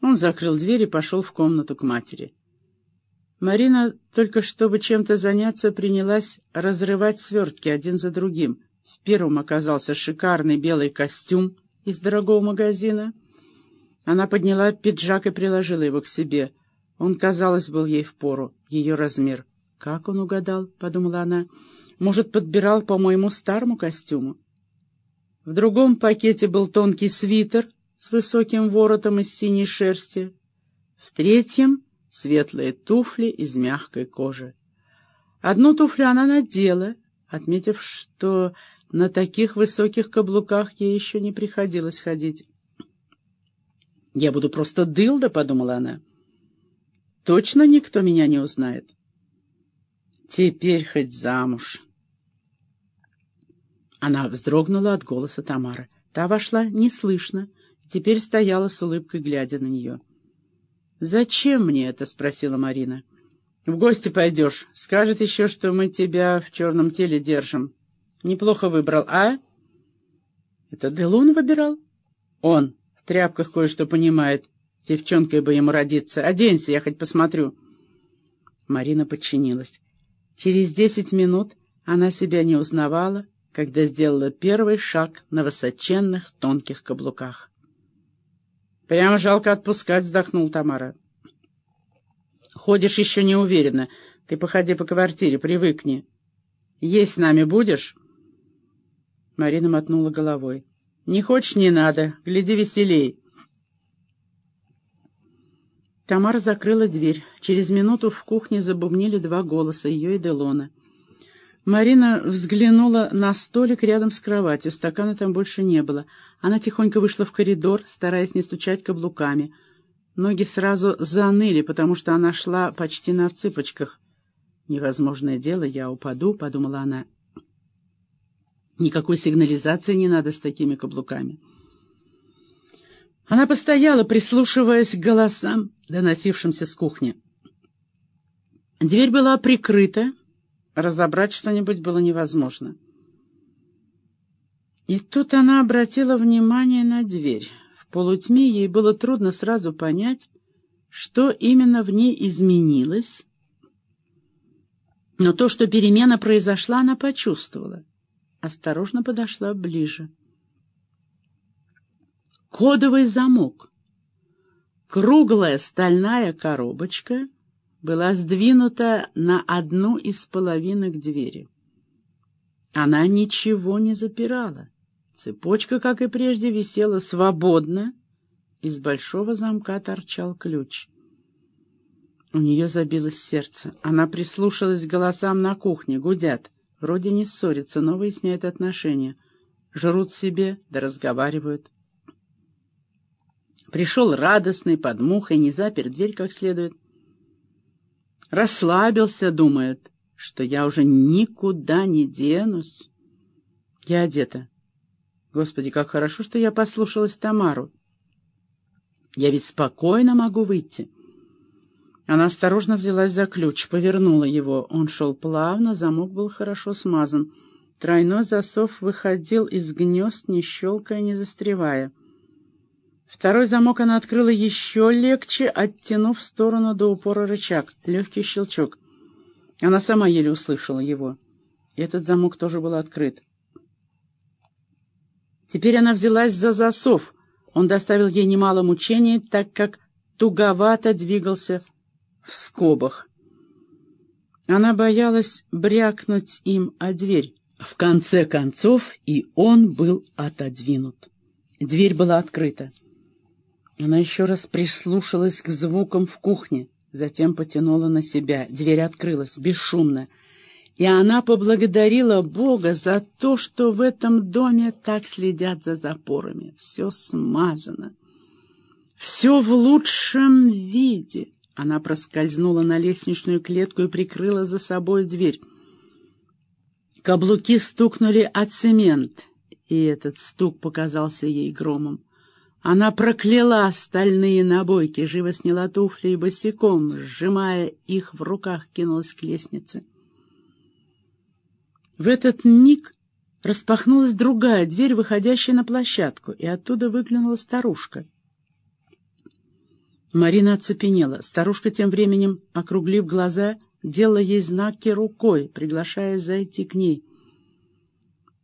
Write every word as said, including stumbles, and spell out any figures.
Он закрыл дверь и пошел в комнату к матери. Марина, только чтобы чем-то заняться, принялась разрывать свертки один за другим. В первом оказался шикарный белый костюм из дорогого магазина. Она подняла пиджак и приложила его к себе. Он, казалось, был ей впору, ее размер. «Как он угадал?» — подумала она. «Может, подбирал по моему старому костюму?» В другом пакете был тонкий свитер с высоким воротом из синей шерсти. В третьем — светлые туфли из мягкой кожи. Одну туфлю она надела, отметив, что на таких высоких каблуках ей еще не приходилось ходить. «Я буду просто дылда», — подумала она. «Точно никто меня не узнает. Теперь хоть замуж». Она вздрогнула от голоса Тамары. Та вошла неслышно, теперь стояла с улыбкой, глядя на нее. «Зачем мне это?» — спросила Марина. «В гости пойдешь. Скажет еще, что мы тебя в черном теле держим. Неплохо выбрал, а?» «Это Делун выбирал?» «Он в тряпках кое-что понимает. Девчонкой бы ему родиться. Оденься, я хоть посмотрю». Марина подчинилась. Через десять минут она себя не узнавала, когда сделала первый шаг на высоченных тонких каблуках. «Прямо жалко отпускать», — вздохнул Тамара. «Ходишь еще неуверенно. Ты походи по квартире, привыкни. Есть с нами будешь?» Марина мотнула головой. «Не хочешь — не надо. Гляди веселей». Тамара закрыла дверь. Через минуту в кухне забубнили два голоса, ее и Делона. Марина взглянула на столик рядом с кроватью. Стакана там больше не было. Она тихонько вышла в коридор, стараясь не стучать каблуками. Ноги сразу заныли, потому что она шла почти на цыпочках. «Невозможное дело, я упаду», — подумала она. «Никакой сигнализации не надо с такими каблуками». Она постояла, прислушиваясь к голосам, доносившимся с кухни. Дверь была прикрыта. Разобрать что-нибудь было невозможно. И тут она обратила внимание на дверь. В полутьме ей было трудно сразу понять, что именно в ней изменилось. Но то, что перемена произошла, она почувствовала. Осторожно подошла ближе. Кодовый замок. Круглая стальная коробочка была сдвинута на одну из половинок двери. Она ничего не запирала. Цепочка, как и прежде, висела свободно. Из большого замка торчал ключ. У нее забилось сердце. Она прислушалась к голосам на кухне. Гудят. Вроде не ссорятся, но выясняют отношения. Жрут себе, да разговаривают. Пришел радостный, под мухой, не запер дверь как следует. Расслабился, думает, что я уже никуда не денусь. Я одета. Господи, как хорошо, что я послушалась Тамару. Я ведь спокойно могу выйти. Она осторожно взялась за ключ, повернула его. Он шел плавно, замок был хорошо смазан. Тройной засов выходил из гнезд, не щелкая, не застревая. Второй замок она открыла еще легче, оттянув в сторону до упора рычаг. Легкий щелчок. Она сама еле услышала его. Этот замок тоже был открыт. Теперь она взялась за засов. Он доставил ей немало мучений, так как туговато двигался в скобах. Она боялась брякнуть им о дверь. В конце концов и он был отодвинут. Дверь была открыта. Она еще раз прислушалась к звукам в кухне, затем потянула на себя. Дверь открылась бесшумно, и она поблагодарила Бога за то, что в этом доме так следят за запорами. Все смазано, все в лучшем виде. Она проскользнула на лестничную клетку и прикрыла за собой дверь. Каблуки стукнули о цемент, и этот стук показался ей громом. Она прокляла стальные набойки, живо сняла туфли и босиком, сжимая их в руках, кинулась к лестнице. В этот миг распахнулась другая дверь, выходящая на площадку, и оттуда выглянула старушка. Марина оцепенела. Старушка тем временем, округлив глаза, делала ей знаки рукой, приглашая зайти к ней.